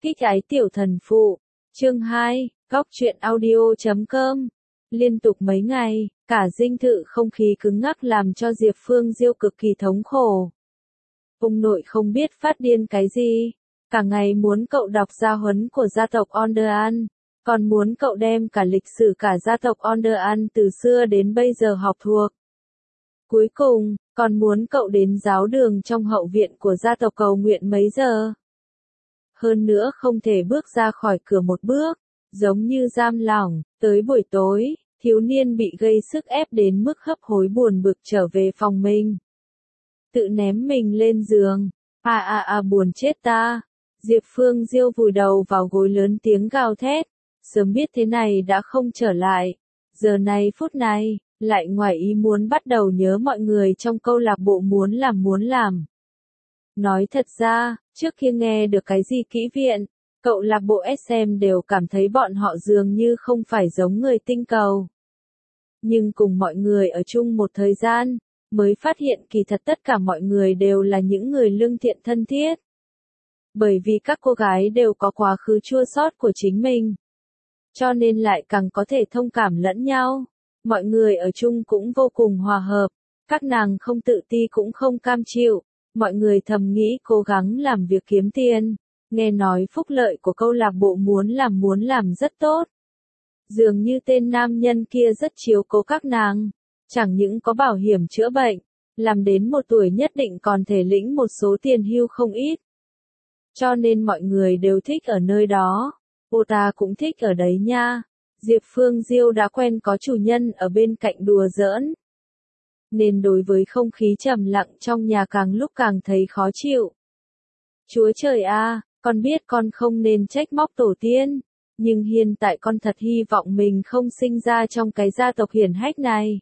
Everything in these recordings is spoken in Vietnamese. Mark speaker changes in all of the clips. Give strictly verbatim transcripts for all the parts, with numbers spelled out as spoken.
Speaker 1: Kích ái tiểu thần phụ. Chương hai, góc truyện audio chấm com. Liên tục mấy ngày, cả dinh thự không khí cứng ngắc làm cho Diệp Phương Diêu cực kỳ thống khổ. Ông nội không biết phát điên cái gì, cả ngày muốn cậu đọc gia huấn của gia tộc Onderan, còn muốn cậu đem cả lịch sử cả gia tộc Onderan từ xưa đến bây giờ học thuộc. Cuối cùng, còn muốn cậu đến giáo đường trong hậu viện của gia tộc cầu nguyện mấy giờ. Hơn nữa không thể bước ra khỏi cửa một bước, giống như giam lỏng, tới buổi tối, thiếu niên bị gây sức ép đến mức hấp hối buồn bực trở về phòng mình. Tự ném mình lên giường, à à à buồn chết ta. Diệp Phương Diêu vùi đầu vào gối lớn tiếng gào thét, sớm biết thế này đã không trở lại, giờ này phút này, lại ngoài ý muốn bắt đầu nhớ mọi người trong câu lạc bộ muốn làm muốn làm. Nói thật ra, trước khi nghe được cái gì kỹ viện, cậu lạc bộ ét em đều cảm thấy bọn họ dường như không phải giống người tinh cầu. Nhưng cùng mọi người ở chung một thời gian, mới phát hiện kỳ thật tất cả mọi người đều là những người lương thiện thân thiết. Bởi vì các cô gái đều có quá khứ chua xót của chính mình. Cho nên lại càng có thể thông cảm lẫn nhau. Mọi người ở chung cũng vô cùng hòa hợp. Các nàng không tự ti cũng không cam chịu. Mọi người thầm nghĩ cố gắng làm việc kiếm tiền. Nghe nói phúc lợi của câu lạc bộ muốn làm muốn làm rất tốt. Dường như tên nam nhân kia rất chiếu cố các nàng. Chẳng những có bảo hiểm chữa bệnh, làm đến một tuổi nhất định còn thể lĩnh một số tiền hưu không ít. Cho nên mọi người đều thích ở nơi đó. Cô ta cũng thích ở đấy nha. Diệp Phương Diêu đã quen có chủ nhân ở bên cạnh đùa giỡn. Nên đối với không khí trầm lặng trong nhà càng lúc càng thấy khó chịu. Chúa trời a, con biết con không nên trách móc tổ tiên. Nhưng hiện tại con thật hy vọng mình không sinh ra trong cái gia tộc hiển hách này.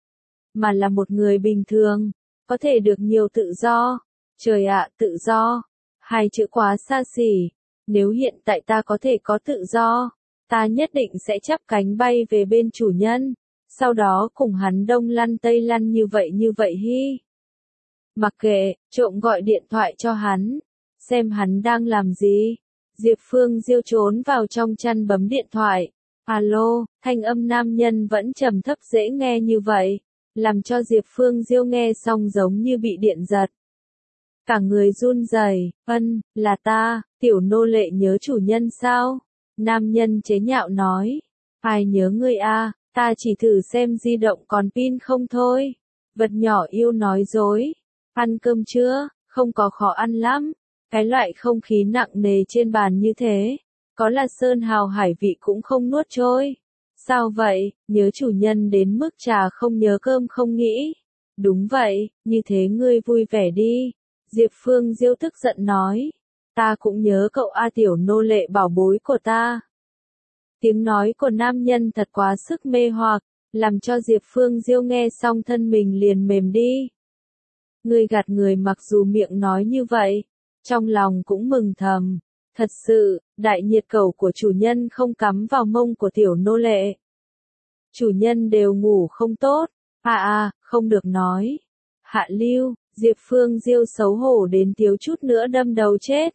Speaker 1: Mà là một người bình thường, có thể được nhiều tự do. Trời ạ, tự do. Hai chữ quá xa xỉ. Nếu hiện tại ta có thể có tự do, ta nhất định sẽ chắp cánh bay về bên chủ nhân. Sau đó cùng hắn đông lăn tây lăn như vậy như vậy hi. Mặc kệ, trộm gọi điện thoại cho hắn. Xem hắn đang làm gì. Diệp Phương Diêu trốn vào trong chăn bấm điện thoại. Alo, thanh âm nam nhân vẫn trầm thấp dễ nghe như vậy. Làm cho Diệp Phương Diêu nghe xong giống như bị điện giật. Cả người run rẩy, ân, là ta, tiểu nô lệ nhớ chủ nhân sao? Nam nhân chế nhạo nói. Ai nhớ ngươi a, ta chỉ thử xem di động còn pin không thôi. Vật nhỏ yêu nói dối. Ăn cơm chưa? Không có khó ăn lắm. Cái loại không khí nặng nề trên bàn như thế, có là sơn hào hải vị cũng không nuốt trôi. Sao vậy, nhớ chủ nhân đến mức trà không nhớ cơm không nghĩ. Đúng vậy, như thế ngươi vui vẻ đi. Diệp Phương Diêu tức giận nói. Ta cũng nhớ cậu a tiểu nô lệ bảo bối của ta. Tiếng nói của nam nhân thật quá sức mê hoặc, làm cho Diệp Phương Diêu nghe xong thân mình liền mềm đi. Ngươi gạt người mặc dù miệng nói như vậy, trong lòng cũng mừng thầm. Thật sự, đại nhiệt cầu của chủ nhân không cắm vào mông của tiểu nô lệ. Chủ nhân đều ngủ không tốt. À à, không được nói. Hạ lưu, Diệp Phương Diêu xấu hổ đến thiếu chút nữa đâm đầu chết.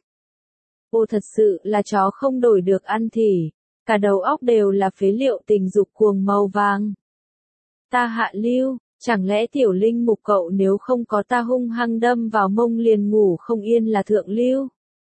Speaker 1: Ô thật sự là chó không đổi được ăn thỉ. Cả đầu óc đều là phế liệu tình dục cuồng màu vàng. Ta hạ lưu, chẳng lẽ tiểu linh mục cậu nếu không có ta hung hăng đâm vào mông liền ngủ không yên là thượng lưu?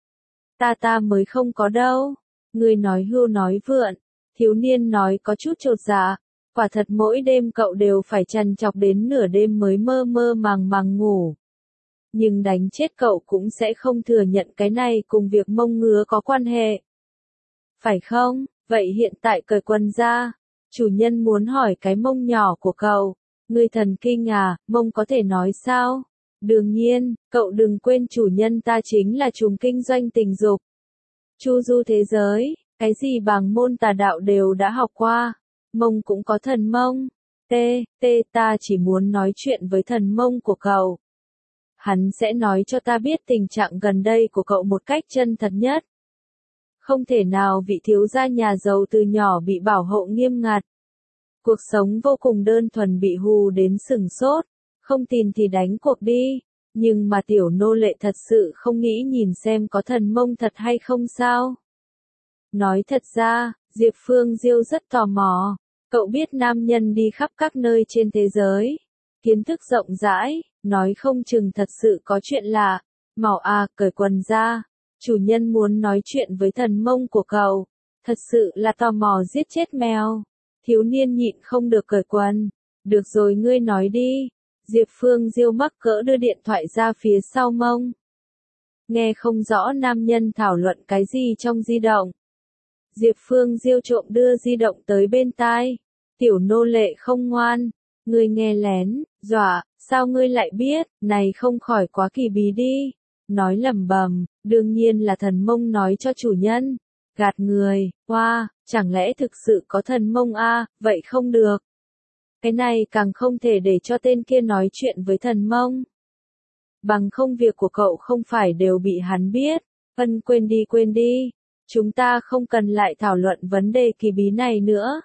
Speaker 1: Ta ta mới không có đâu. Người nói hưu nói vượn. Thiếu niên nói có chút chột dạ. Quả thật mỗi đêm cậu đều phải trằn trọc đến nửa đêm mới mơ mơ màng màng ngủ. Nhưng đánh chết cậu cũng sẽ không thừa nhận cái này cùng việc mông ngứa có quan hệ. Phải không? Vậy hiện tại cởi quần ra. Chủ nhân muốn hỏi cái mông nhỏ của cậu. Ngươi thần kinh à, mông có thể nói sao? Đương nhiên, cậu đừng quên chủ nhân ta chính là trùm kinh doanh tình dục. Chu du thế giới, cái gì bằng môn tà đạo đều đã học qua. Mông cũng có thần mông. Tê, tê ta chỉ muốn nói chuyện với thần mông của cậu. Hắn sẽ nói cho ta biết tình trạng gần đây của cậu một cách chân thật nhất. Không thể nào vị thiếu gia nhà giàu từ nhỏ bị bảo hộ nghiêm ngặt. Cuộc sống vô cùng đơn thuần bị hù đến sừng sốt. Không tin thì đánh cuộc đi. Nhưng mà tiểu nô lệ thật sự không nghĩ nhìn xem có thần mông thật hay không sao. Nói thật ra, Diệp Phương Diêu rất tò mò. Cậu biết nam nhân đi khắp các nơi trên thế giới. Kiến thức rộng rãi, nói không chừng thật sự có chuyện lạ. Mau à, cởi quần ra. Chủ nhân muốn nói chuyện với thần mông của cậu. Thật sự là tò mò giết chết mèo. Thiếu niên nhịn không được cởi quần. Được rồi, ngươi nói đi. Diệp Phương Diêu mắc cỡ đưa điện thoại ra phía sau mông. Nghe không rõ nam nhân thảo luận cái gì trong di động. Diệp Phương Diêu trộm đưa di động tới bên tai. Tiểu nô lệ không ngoan. Ngươi nghe lén, dọa, sao ngươi lại biết, này không khỏi quá kỳ bí đi. Nói lẩm bẩm, đương nhiên là thần mông nói cho chủ nhân. Gạt người, hoa, wow, chẳng lẽ thực sự có thần mông a? À, vậy không được. Cái này càng không thể để cho tên kia nói chuyện với thần mông. Bằng không việc của cậu không phải đều bị hắn biết. Ân, quên đi quên đi. Chúng ta không cần lại thảo luận vấn đề kỳ bí này nữa.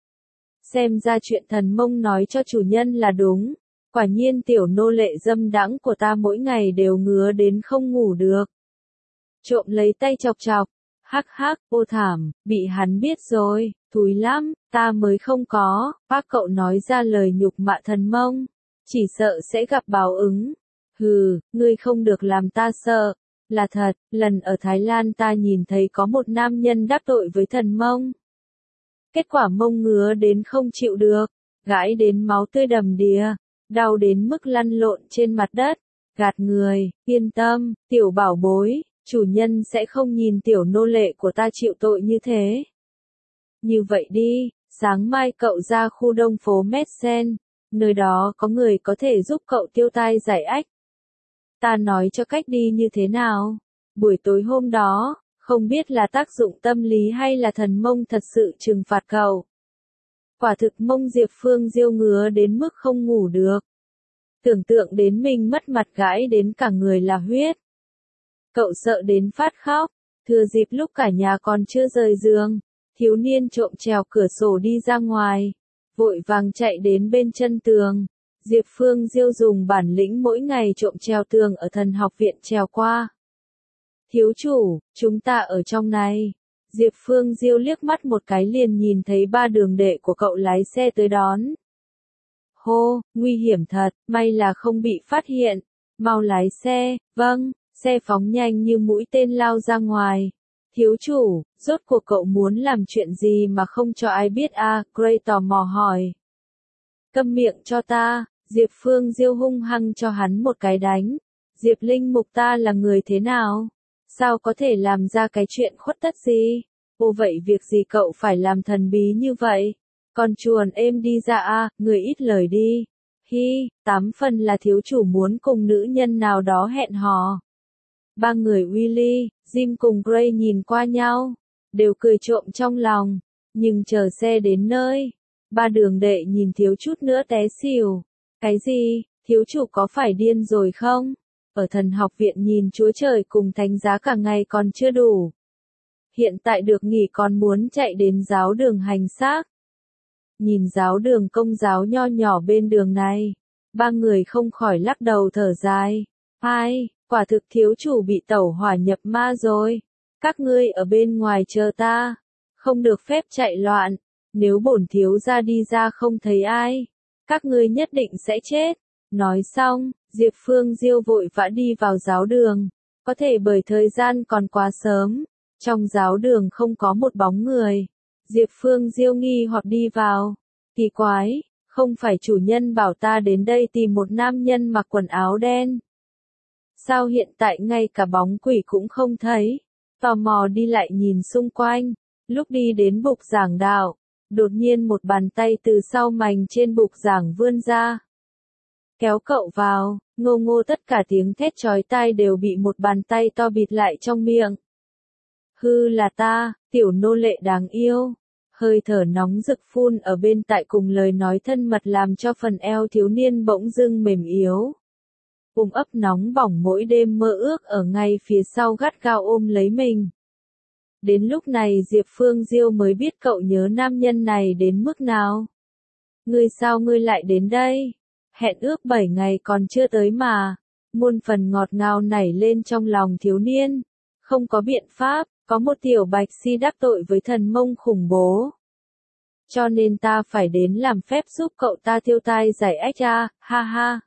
Speaker 1: Xem ra chuyện thần mông nói cho chủ nhân là đúng. Quả nhiên tiểu nô lệ dâm đãng của ta mỗi ngày đều ngứa đến không ngủ được. Trộm lấy tay chọc chọc. Hắc hắc, ô thảm, bị hắn biết rồi, thúi lắm, ta mới không có. Bác cậu nói ra lời nhục mạ thần mông. Chỉ sợ sẽ gặp báo ứng. Hừ, ngươi không được làm ta sợ. Là thật, lần ở Thái Lan ta nhìn thấy có một nam nhân đắc tội với thần mông. Kết quả mông ngứa đến không chịu được, gãi đến máu tươi đầm đìa, đau đến mức lăn lộn trên mặt đất. Gạt người, yên tâm, tiểu bảo bối, chủ nhân sẽ không nhìn tiểu nô lệ của ta chịu tội như thế. Như vậy đi, sáng mai cậu ra khu đông phố Metzen, nơi đó có người có thể giúp cậu tiêu tai giải ách. Ta nói cho cách đi như thế nào? Buổi tối hôm đó, không biết là tác dụng tâm lý hay là thần mông thật sự trừng phạt cậu. Quả thực mông Diệp Phương Diêu ngứa đến mức không ngủ được. Tưởng tượng đến mình mất mặt gãi đến cả người là huyết. Cậu sợ đến phát khóc, thừa dịp lúc cả nhà còn chưa rời giường, thiếu niên trộm trèo cửa sổ đi ra ngoài, vội vàng chạy đến bên chân tường. Diệp Phương Diêu dùng bản lĩnh mỗi ngày trộm trèo tường ở thần học viện trèo qua. Thiếu chủ, chúng ta ở trong này. Diệp Phương Diêu liếc mắt một cái liền nhìn thấy ba đường đệ của cậu lái xe tới đón. Hô, nguy hiểm thật, may là không bị phát hiện. Mau lái xe, vâng, xe phóng nhanh như mũi tên lao ra ngoài. Thiếu chủ, rốt cuộc cậu muốn làm chuyện gì mà không cho ai biết à? Gray tò mò hỏi. Câm miệng cho ta. Diệp Phương Diêu hung hăng cho hắn một cái đánh. Diệp Linh Mục ta là người thế nào? Sao có thể làm ra cái chuyện khuất tất gì? Ô vậy việc gì cậu phải làm thần bí như vậy? Con chuồn êm đi ra a, người ít lời đi. Hi, tám phần là thiếu chủ muốn cùng nữ nhân nào đó hẹn hò. Ba người Willy, Jim cùng Gray nhìn qua nhau, đều cười trộm trong lòng, nhưng chờ xe đến nơi, ba đường đệ nhìn thiếu chút nữa té xỉu. Cái gì, thiếu chủ có phải điên rồi không? Ở thần học viện nhìn Chúa Trời cùng thánh giá cả ngày còn chưa đủ. Hiện tại được nghỉ còn muốn chạy đến giáo đường hành xác. Nhìn giáo đường công giáo nho nhỏ bên đường này, ba người không khỏi lắc đầu thở dài. Ai, quả thực thiếu chủ bị tẩu hỏa nhập ma rồi. Các ngươi ở bên ngoài chờ ta, không được phép chạy loạn. Nếu bổn thiếu gia đi ra không thấy ai, các ngươi nhất định sẽ chết. Nói xong, Diệp Phương Diêu vội vã đi vào giáo đường. Có thể bởi thời gian còn quá sớm, trong giáo đường không có một bóng người. Diệp Phương Diêu nghi hoặc đi vào. Kỳ quái, không phải chủ nhân bảo ta đến đây tìm một nam nhân mặc quần áo đen. Sao hiện tại ngay cả bóng quỷ cũng không thấy? Tò mò đi lại nhìn xung quanh. Lúc đi đến bục giảng đạo, đột nhiên một bàn tay từ sau mành trên bục giảng vươn ra. Kéo cậu vào, ngô ngô tất cả tiếng thét chói tai đều bị một bàn tay to bịt lại trong miệng. Hư là ta, tiểu nô lệ đáng yêu. Hơi thở nóng rực phun ở bên tại cùng lời nói thân mật làm cho phần eo thiếu niên bỗng dưng mềm yếu. Ôm ấp nóng bỏng mỗi đêm mơ ước ở ngay phía sau gắt gao ôm lấy mình. Đến lúc này Diệp Phương Diêu mới biết cậu nhớ nam nhân này đến mức nào. Ngươi sao ngươi lại đến đây? Hẹn ước bảy ngày còn chưa tới mà. Muôn phần ngọt ngào nảy lên trong lòng thiếu niên. Không có biện pháp, Có một tiểu bạch si đắc tội với thần Mông khủng bố. Cho nên ta phải đến làm phép giúp cậu ta tiêu tai giải ách a, ha ha.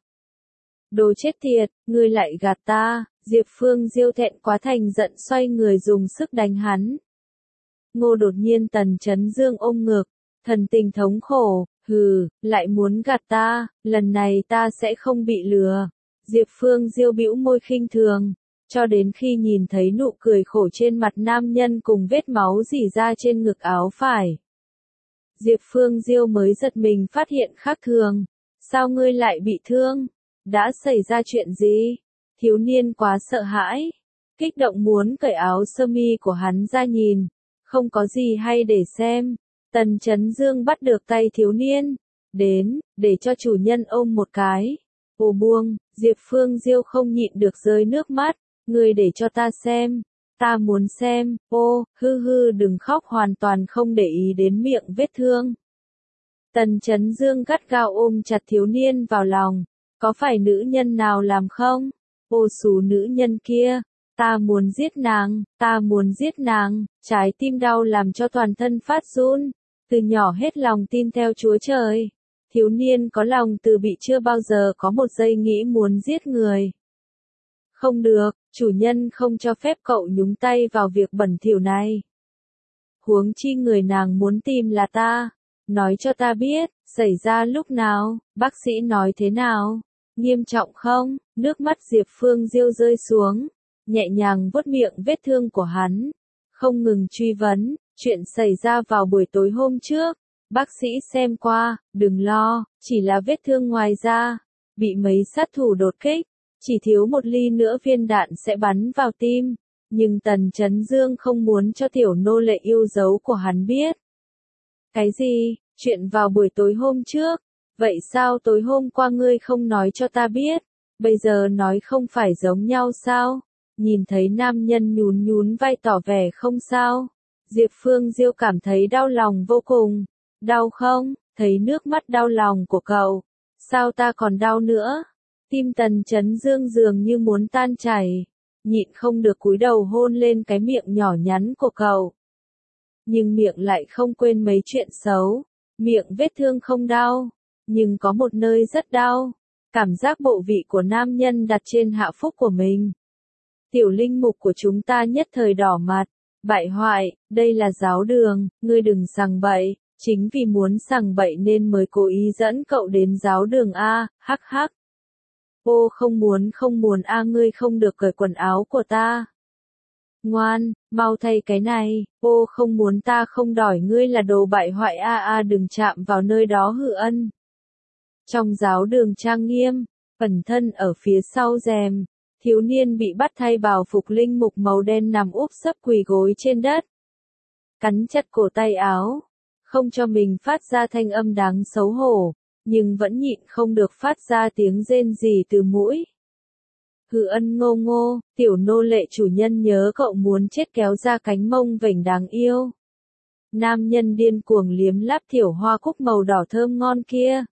Speaker 1: Đồ chết tiệt, ngươi lại gạt ta, Diệp Phương Diêu thẹn quá thành giận xoay người dùng sức đánh hắn. Ngô đột nhiên Tần Chấn Dương ôm ngực, thần tình thống khổ, hừ, lại muốn gạt ta, lần này ta sẽ không bị lừa. Diệp Phương Diêu bĩu môi khinh thường, cho đến khi nhìn thấy nụ cười khổ trên mặt nam nhân cùng vết máu rỉ ra trên ngực áo phải. Diệp Phương Diêu mới giật mình phát hiện khác thường, sao ngươi lại bị thương? Đã xảy ra chuyện gì? Thiếu niên quá sợ hãi, kích động muốn cởi áo sơ mi của hắn ra nhìn, không có gì hay để xem. Tần Chấn Dương bắt được tay thiếu niên, đến, để cho chủ nhân ôm một cái. Ô buông, Diệp Phương Diêu không nhịn được rơi nước mắt, ngươi để cho ta xem, ta muốn xem, ô, hư hư đừng khóc hoàn toàn không để ý đến miệng vết thương. Tần Chấn Dương gắt gao ôm chặt thiếu niên vào lòng, có phải nữ nhân nào làm không? Ô xú nữ nhân kia, ta muốn giết nàng, ta muốn giết nàng, trái tim đau làm cho toàn thân phát run, từ nhỏ hết lòng tin theo Chúa Trời. Thiếu niên có lòng từ bị chưa bao giờ có một giây nghĩ muốn giết người. Không được, chủ nhân không cho phép cậu nhúng tay vào việc bẩn thỉu này. Huống chi người nàng muốn tìm là ta. Nói cho ta biết, xảy ra lúc nào, bác sĩ nói thế nào, nghiêm trọng không? Nước mắt Diệp Phương Diêu rơi xuống, nhẹ nhàng vuốt miệng vết thương của hắn, không ngừng truy vấn, chuyện xảy ra vào buổi tối hôm trước, bác sĩ xem qua, đừng lo, chỉ là vết thương ngoài da, bị mấy sát thủ đột kích, chỉ thiếu một ly nữa viên đạn sẽ bắn vào tim, nhưng Tần Chấn Dương không muốn cho tiểu nô lệ yêu dấu của hắn biết. Cái gì? Chuyện vào buổi tối hôm trước? Vậy sao tối hôm qua ngươi không nói cho ta biết? Bây giờ nói không phải giống nhau sao? Nhìn thấy nam nhân nhún nhún vai tỏ vẻ không sao. Diệp Phương Diêu cảm thấy đau lòng vô cùng. Đau không? Thấy nước mắt đau lòng của cậu. Sao ta còn đau nữa? Tim Tần Chấn Dương dường như muốn tan chảy. Nhịn không được cúi đầu hôn lên cái miệng nhỏ nhắn của cậu. Nhưng miệng lại không quên mấy chuyện xấu. Miệng vết thương không đau, nhưng có một nơi rất đau. Cảm giác bộ vị của nam nhân đặt trên hạ phúc của mình. Tiểu linh mục của chúng ta nhất thời đỏ mặt. Bại hoại, đây là giáo đường, ngươi đừng sằng bậy. Chính vì muốn sằng bậy nên mới cố ý dẫn cậu đến giáo đường A, hắc hắc. Ô không muốn không muốn A ngươi không được cởi quần áo của ta. Ngoan, mau thay cái này, ô không muốn ta không đòi ngươi là đồ bại hoại a a đừng chạm vào nơi đó Hự Ân. Trong giáo đường trang nghiêm, ẩn thân ở phía sau rèm, thiếu niên bị bắt thay bào phục linh mục màu đen nằm úp sấp quỳ gối trên đất. Cắn chặt cổ tay áo, không cho mình phát ra thanh âm đáng xấu hổ, nhưng vẫn nhịn không được phát ra tiếng rên rỉ từ mũi. Hư Ân ngô ngô, tiểu nô lệ chủ nhân nhớ cậu muốn chết kéo ra cánh mông vểnh đáng yêu. Nam nhân điên cuồng liếm láp thiểu hoa cúc màu đỏ thơm ngon kia.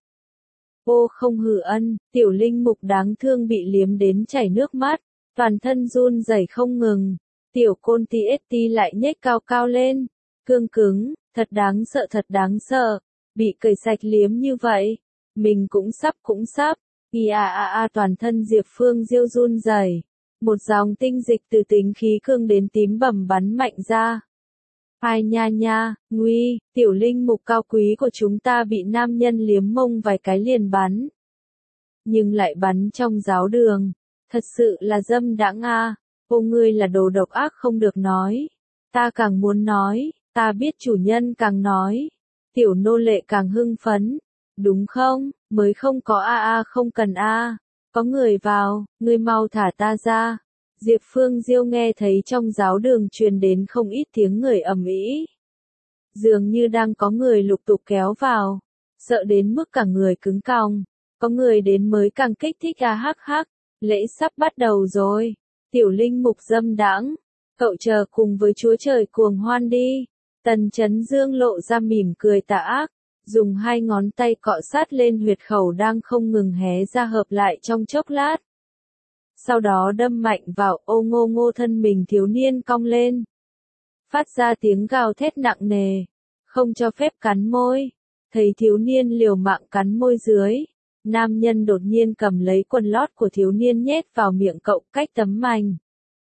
Speaker 1: Ô không Hư Ân, tiểu linh mục đáng thương bị liếm đến chảy nước mắt, toàn thân run rẩy không ngừng. Tiểu côn ti ết ti lại nhếch cao cao lên, cương cứng, thật đáng sợ thật đáng sợ, bị cởi sạch liếm như vậy. Mình cũng sắp cũng sắp. Ý a a a toàn thân Diệp Phương Diêu run rẩy, một dòng tinh dịch từ tính khí cương đến tím bầm bắn mạnh ra. Ai nha nha, nguy, tiểu linh mục cao quý của chúng ta bị nam nhân liếm mông vài cái liền bắn. Nhưng lại bắn trong giáo đường, thật sự là dâm đãng a. Ô ngươi là đồ độc ác không được nói. Ta càng muốn nói, ta biết chủ nhân càng nói. Tiểu nô lệ càng hưng phấn. Đúng không, mới không có a a không cần a. Có người vào, ngươi mau thả ta ra. Diệp Phương Diêu nghe thấy trong giáo đường truyền đến không ít tiếng người ầm ĩ. Dường như đang có người lục tục kéo vào, sợ đến mức cả người cứng còng. Có người đến mới càng kích thích a hắc hắc, lễ sắp bắt đầu rồi. Tiểu linh mục dâm đãng, cậu chờ cùng với Chúa Trời cuồng hoan đi. Tần Chấn Dương lộ ra mỉm cười tà ác, dùng hai ngón tay cọ sát lên huyệt khẩu đang không ngừng hé ra hợp lại trong chốc lát. Sau đó đâm mạnh vào ô ngô ngô thân mình thiếu niên cong lên. phát ra tiếng gào thét nặng nề, không cho phép cắn môi. Thấy thiếu niên liều mạng cắn môi dưới, nam nhân đột nhiên cầm lấy quần lót của thiếu niên nhét vào miệng cậu cách tấm mành.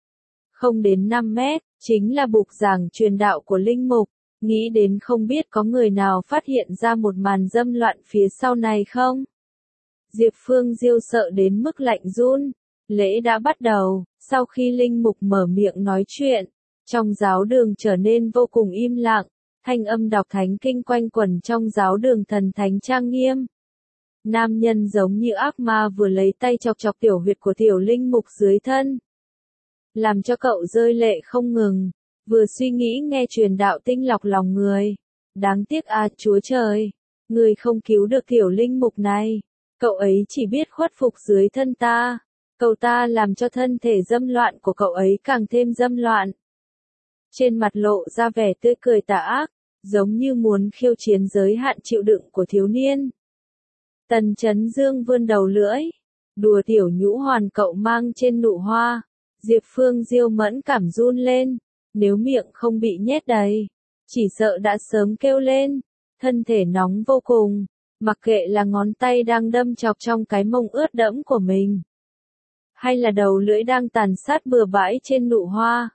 Speaker 1: Không đến năm mét, chính là bục giảng truyền đạo của linh mục, nghĩ đến không biết có người nào phát hiện ra một màn dâm loạn phía sau này không? Diệp Phương Diêu sợ đến mức lạnh run, lễ đã bắt đầu, sau khi linh mục mở miệng nói chuyện, trong giáo đường trở nên vô cùng im lặng, thanh âm đọc thánh kinh quanh quẩn trong giáo đường thần thánh trang nghiêm. Nam nhân giống như ác ma vừa lấy tay chọc chọc tiểu huyệt của tiểu linh mục dưới thân, làm cho cậu rơi lệ không ngừng, vừa suy nghĩ nghe truyền đạo tinh lọc lòng người. Đáng tiếc à Chúa Trời, người không cứu được tiểu linh mục này, cậu ấy chỉ biết khuất phục dưới thân ta, cậu ta làm cho thân thể dâm loạn của cậu ấy càng thêm dâm loạn. Trên mặt lộ ra vẻ tươi cười tà ác, giống như muốn khiêu chiến giới hạn chịu đựng của thiếu niên. Tần Chấn Dương vươn đầu lưỡi, đùa tiểu nhũ hoàn cậu mang trên nụ hoa. Diệp Phương Diêu mẫn cảm run lên, nếu miệng không bị nhét đầy, chỉ sợ đã sớm kêu lên, thân thể nóng vô cùng, mặc kệ là ngón tay đang đâm chọc trong cái mông ướt đẫm của mình, hay là đầu lưỡi đang tàn sát bừa bãi trên nụ hoa,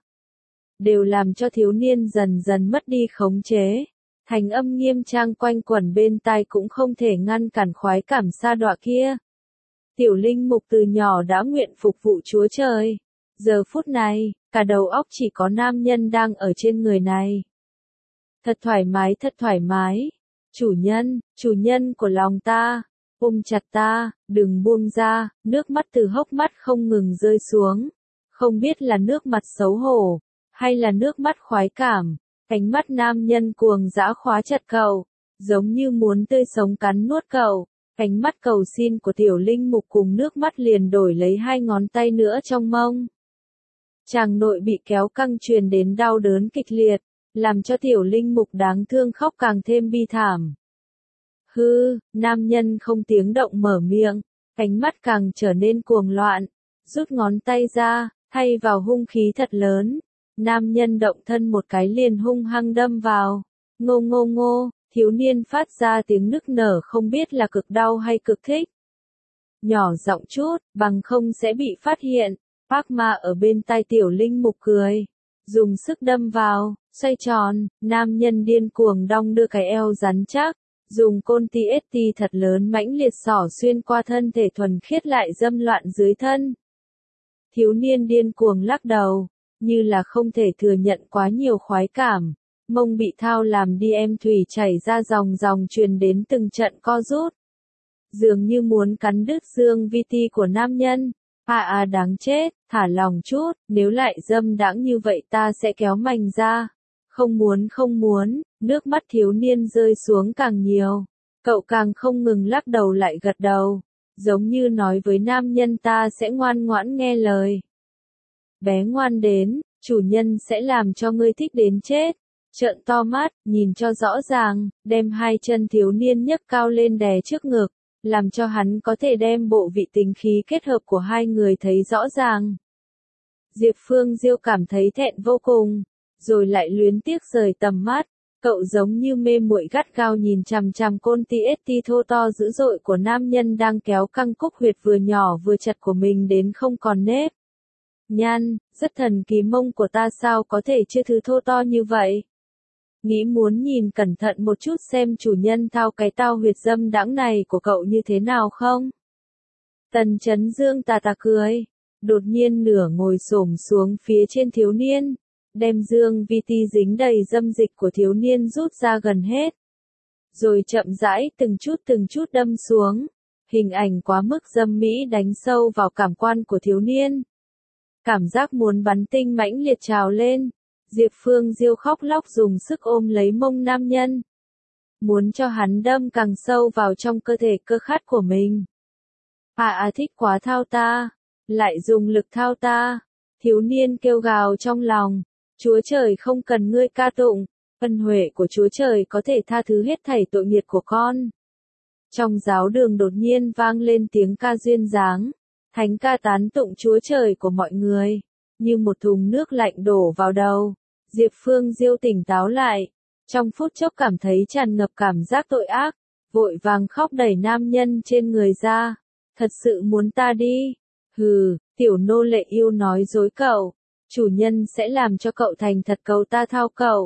Speaker 1: đều làm cho thiếu niên dần dần mất đi khống chế. Thành âm nghiêm trang quanh quẩn bên tai cũng không thể ngăn cản khoái cảm sa đọa kia. Tiểu linh mục từ nhỏ đã nguyện phục vụ Chúa Trời. Giờ phút này, cả đầu óc chỉ có nam nhân đang ở trên người này. Thật thoải mái, thật thoải mái. Chủ nhân, chủ nhân của lòng ta, ôm chặt ta, đừng buông ra. Nước mắt từ hốc mắt không ngừng rơi xuống. Không biết là nước mắt xấu hổ, hay là nước mắt khoái cảm. Ánh mắt nam nhân cuồng dã khóa chặt cậu, giống như muốn tươi sống cắn nuốt cậu. Ánh mắt cầu xin của tiểu linh mục cùng nước mắt liền đổi lấy hai ngón tay nữa trong mông. Chàng nội bị kéo căng truyền đến đau đớn kịch liệt, làm cho tiểu linh mục đáng thương khóc càng thêm bi thảm. Hư, nam nhân không tiếng động mở miệng, ánh mắt càng trở nên cuồng loạn, rút ngón tay ra, thay vào hung khí thật lớn. Nam nhân động thân một cái liền hung hăng đâm vào. Ngô ngô ngô, thiếu niên phát ra tiếng nức nở không biết là cực đau hay cực thích. Nhỏ giọng chút, bằng không sẽ bị phát hiện. Ác ma ở bên tai tiểu linh mục cười, dùng sức đâm vào, xoay tròn, nam nhân điên cuồng đong đưa cái eo rắn chắc, dùng côn ti ét ti thật lớn mãnh liệt xỏ xuyên qua thân thể thuần khiết lại dâm loạn dưới thân. Thiếu niên điên cuồng lắc đầu, như là không thể thừa nhận quá nhiều khoái cảm, mông bị thao làm đi em thủy chảy ra dòng dòng truyền đến từng trận co rút. Dường như muốn cắn đứt dương vi ti của nam nhân. À à đáng chết, thả lòng chút, nếu lại dâm đãng như vậy ta sẽ kéo mành ra. Không muốn không muốn, nước mắt thiếu niên rơi xuống càng nhiều. Cậu càng không ngừng lắc đầu lại gật đầu, giống như nói với nam nhân ta sẽ ngoan ngoãn nghe lời. Bé ngoan đến, chủ nhân sẽ làm cho ngươi thích đến chết. Trợn to mắt, nhìn cho rõ ràng, đem hai chân thiếu niên nhấc cao lên đè trước ngực, làm cho hắn có thể đem bộ vị tính khí kết hợp của hai người thấy rõ ràng. Diệp Phương Diêu cảm thấy thẹn vô cùng, rồi lại luyến tiếc rời tầm mắt, cậu giống như mê muội gắt gao nhìn chằm chằm côn ti ét ti thô to dữ dội của nam nhân đang kéo căng cúc huyệt vừa nhỏ vừa chặt của mình đến không còn nếp. Nhan, rất thần kỳ mông của ta sao có thể chưa thứ thô to như vậy? Nghĩ muốn nhìn cẩn thận một chút xem chủ nhân thao cái tao huyệt dâm đãng này của cậu như thế nào không? Tần Chấn Dương tà tà cười, đột nhiên nửa ngồi xổm xuống phía trên thiếu niên, đem dương vi ti dính đầy dâm dịch của thiếu niên rút ra gần hết. Rồi chậm rãi từng chút từng chút đâm xuống, hình ảnh quá mức dâm mỹ đánh sâu vào cảm quan của thiếu niên. Cảm giác muốn bắn tinh mãnh liệt trào lên. Diệp Phương Diêu khóc lóc dùng sức ôm lấy mông nam nhân, muốn cho hắn đâm càng sâu vào trong cơ thể cơ khát của mình. À à thích quá thao ta, lại dùng lực thao ta. Thiếu niên kêu gào trong lòng, Chúa Trời không cần ngươi ca tụng, ân huệ của Chúa Trời có thể tha thứ hết thảy tội nghiệp của con. Trong giáo đường đột nhiên vang lên tiếng ca duyên dáng, thánh ca tán tụng Chúa Trời của mọi người, như một thùng nước lạnh đổ vào đầu. Diệp Phương Diêu tỉnh táo lại, trong phút chốc cảm thấy tràn ngập cảm giác tội ác, vội vàng khóc đẩy nam nhân trên người ra. Thật sự muốn ta đi? Hừ, tiểu nô lệ yêu nói dối cậu, chủ nhân sẽ làm cho cậu thành thật cầu ta thao cậu.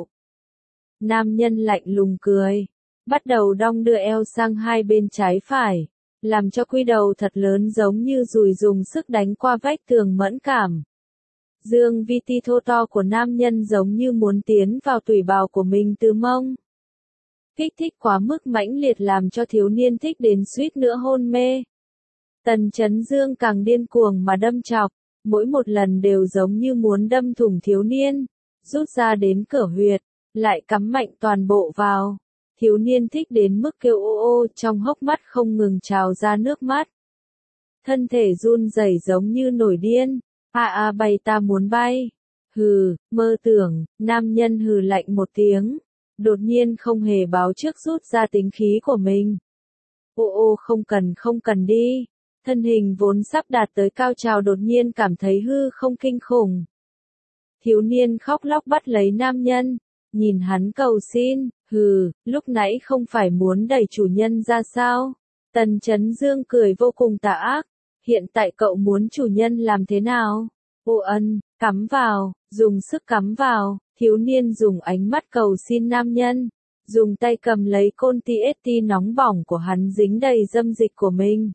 Speaker 1: Nam nhân lạnh lùng cười, bắt đầu đong đưa eo sang hai bên trái phải, làm cho quy đầu thật lớn giống như dùi dùng sức đánh qua vách tường mẫn cảm. Dương vi ti thô to của nam nhân giống như muốn tiến vào tủy bào của mình từ mông. Kích thích quá mức mãnh liệt làm cho thiếu niên thích đến suýt nữa hôn mê. Tần Chấn Dương càng điên cuồng mà đâm chọc, mỗi một lần đều giống như muốn đâm thủng thiếu niên, rút ra đến cửa huyệt, lại cắm mạnh toàn bộ vào. Thiếu niên thích đến mức kêu ô ô, trong hốc mắt không ngừng trào ra nước mắt. Thân thể run rẩy giống như nổi điên, a a bay ta muốn bay. Hừ, mơ tưởng, nam nhân hừ lạnh một tiếng, đột nhiên không hề báo trước rút ra tính khí của mình. Ô ô không cần không cần đi. Thân hình vốn sắp đạt tới cao trào đột nhiên cảm thấy hư không kinh khủng. Thiếu niên khóc lóc bắt lấy nam nhân, nhìn hắn cầu xin, hừ, lúc nãy không phải muốn đẩy chủ nhân ra sao? Tần Chấn Dương cười vô cùng tà ác, hiện tại cậu muốn chủ nhân làm thế nào? Ô ân, cắm vào, dùng sức cắm vào, thiếu niên dùng ánh mắt cầu xin nam nhân, dùng tay cầm lấy côn ti ét ti nóng bỏng của hắn dính đầy dâm dịch của mình.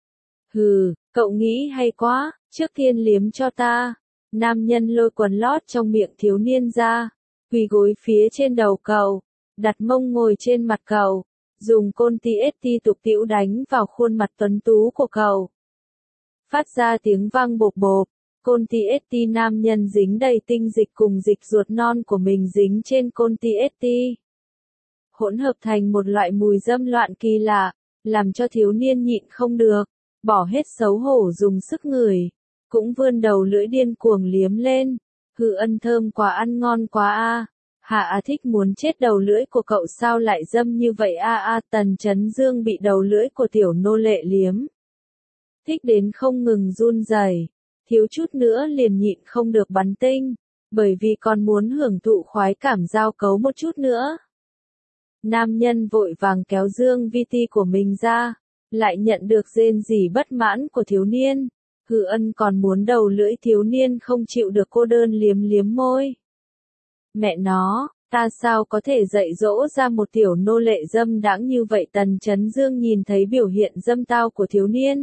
Speaker 1: Hừ, cậu nghĩ hay quá, trước tiên liếm cho ta. Nam nhân lôi quần lót trong miệng thiếu niên ra, quỳ gối phía trên đầu cậu, đặt mông ngồi trên mặt cậu, dùng côn ti ét ti tục tĩu đánh vào khuôn mặt tuấn tú của cậu. Phát ra tiếng vang bộp bộp, côn ti ét ti nam nhân dính đầy tinh dịch cùng dịch ruột non của mình dính trên côn ti ét ti. Hỗn hợp thành một loại mùi dâm loạn kỳ lạ, làm cho thiếu niên nhịn không được, bỏ hết xấu hổ dùng sức ngửi, cũng vươn đầu lưỡi điên cuồng liếm lên. Hừ ân thơm quá, ăn ngon quá a. Hạ a thích muốn chết, đầu lưỡi của cậu sao lại dâm như vậy a a. Tần Chấn Dương bị đầu lưỡi của tiểu nô lệ liếm, thích đến không ngừng run rẩy, thiếu chút nữa liền nhịn không được bắn tinh, bởi vì còn muốn hưởng thụ khoái cảm giao cấu một chút nữa. Nam nhân vội vàng kéo Dương vi ti của mình ra, lại nhận được rên rỉ bất mãn của thiếu niên. Hừ ân còn muốn đầu lưỡi, thiếu niên không chịu được cô đơn liếm liếm môi. Mẹ nó, ta sao có thể dạy dỗ ra một tiểu nô lệ dâm đãng như vậy? Tần Chấn Dương nhìn thấy biểu hiện dâm tao của thiếu niên,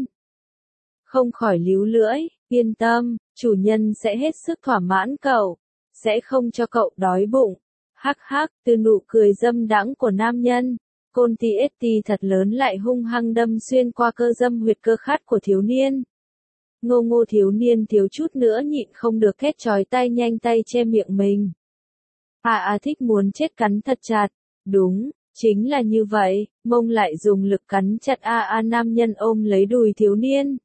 Speaker 1: không khỏi líu lưỡi, yên tâm, chủ nhân sẽ hết sức thỏa mãn cậu, sẽ không cho cậu đói bụng. Hắc hắc, từ nụ cười dâm đãng của nam nhân, côn ti ét ti thật lớn lại hung hăng đâm xuyên qua cơ dâm huyệt cơ khát của thiếu niên. Ngô ngô, thiếu niên thiếu chút nữa nhịn không được thét chói tai, nhanh tay che miệng mình. À à thích muốn chết, cắn thật chặt. Đúng, chính là như vậy, mông lại dùng lực cắn chặt a a. Nam nhân ôm lấy đùi thiếu niên,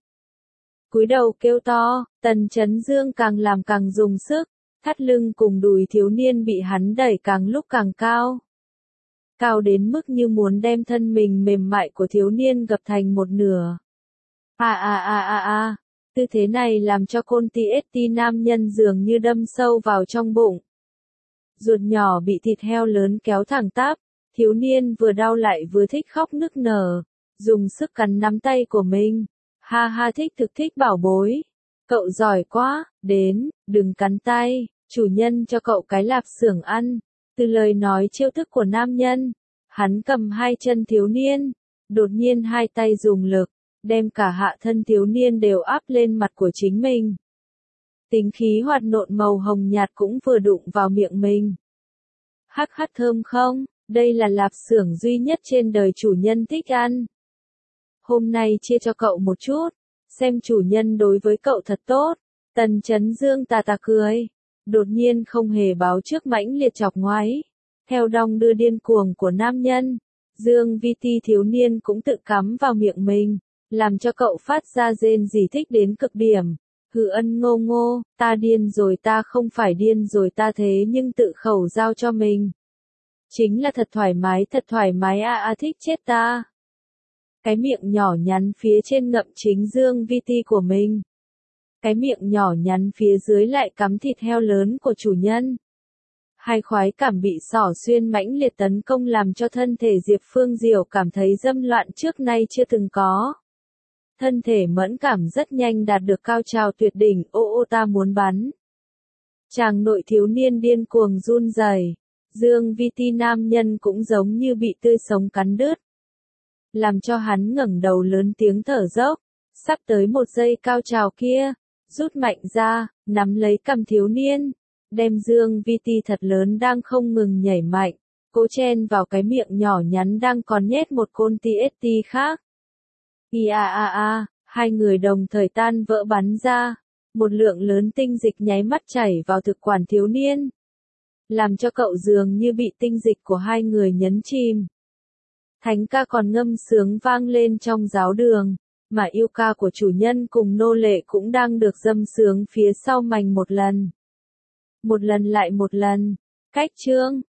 Speaker 1: cúi đầu kêu to. Tần Chấn Dương càng làm càng dùng sức, thắt lưng cùng đùi thiếu niên bị hắn đẩy càng lúc càng cao. Cao đến mức như muốn đem thân mình mềm mại của thiếu niên gập thành một nửa. À à à à à. Tư thế này làm cho côn ti ét ti nam nhân dường như đâm sâu vào trong bụng. Ruột nhỏ bị thịt heo lớn kéo thẳng tắp, thiếu niên vừa đau lại vừa thích khóc nức nở, dùng sức cắn nắm tay của mình. Ha ha thích, thực thích bảo bối. Cậu giỏi quá, đến, đừng cắn tay, chủ nhân cho cậu cái lạp xưởng ăn. Từ lời nói trêu thức của nam nhân, hắn cầm hai chân thiếu niên, đột nhiên hai tay dùng lực, đem cả hạ thân thiếu niên đều áp lên mặt của chính mình. Tính khí hoạt nộn màu hồng nhạt cũng vừa đụng vào miệng mình. Hắc hắc thơm không, đây là lạp xưởng duy nhất trên đời chủ nhân thích ăn. Hôm nay chia cho cậu một chút, xem chủ nhân đối với cậu thật tốt. Tần Chấn Dương tà tà cười, đột nhiên không hề báo trước mãnh liệt chọc ngoáy. Theo đong đưa điên cuồng của nam nhân, Dương vi ti thiếu niên cũng tự cắm vào miệng mình, làm cho cậu phát ra rên rỉ thích đến cực điểm. Hừ ân ngô ngô, ta điên rồi, ta không phải điên rồi, ta thế nhưng tự khẩu giao cho mình. Chính là thật thoải mái, thật thoải mái a a thích chết ta. Cái miệng nhỏ nhắn phía trên ngậm chính Dương vi ti của mình. Cái miệng nhỏ nhắn phía dưới lại cắm thịt heo lớn của chủ nhân. Hai khoái cảm bị xỏ xuyên mãnh liệt tấn công làm cho thân thể Diệp Phương Diểu cảm thấy dâm loạn trước nay chưa từng có. Thân thể mẫn cảm rất nhanh đạt được cao trào tuyệt đỉnh, ô ô ta muốn bắn. Chàng nội thiếu niên điên cuồng run rẩy, Dương Vi Ti nam nhân cũng giống như bị tươi sống cắn đứt. Làm cho hắn ngẩng đầu lớn tiếng thở dốc, sắp tới một giây cao trào kia, rút mạnh ra, nắm lấy cằm thiếu niên, đem Dương Vi Ti thật lớn đang không ngừng nhảy mạnh, cố chen vào cái miệng nhỏ nhắn đang còn nhét một côn tê ét tê khác. Ia a a, hai người đồng thời tan vỡ bắn ra, một lượng lớn tinh dịch nháy mắt chảy vào thực quản thiếu niên, làm cho cậu dường như bị tinh dịch của hai người nhấn chìm. Thánh ca còn ngâm sướng vang lên trong giáo đường, mà yêu ca của chủ nhân cùng nô lệ cũng đang được dâm sướng phía sau mành một lần. Một lần lại một lần, cách chương.